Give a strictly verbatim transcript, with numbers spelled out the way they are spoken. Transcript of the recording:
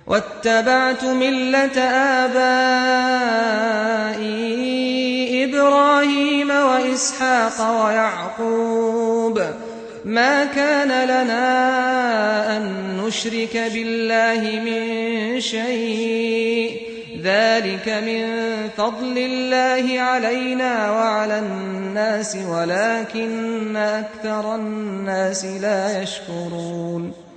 واتبعت ملة آبائي إبراهيم وإسحاق ويعقوب ما كان لنا أن نشرك بالله من شيء ذلك من فضل الله علينا وعلى الناس ولكن أكثر الناس لا يشكرون